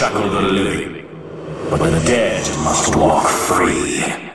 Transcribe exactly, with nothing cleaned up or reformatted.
shackle the living, but the dead must walk free.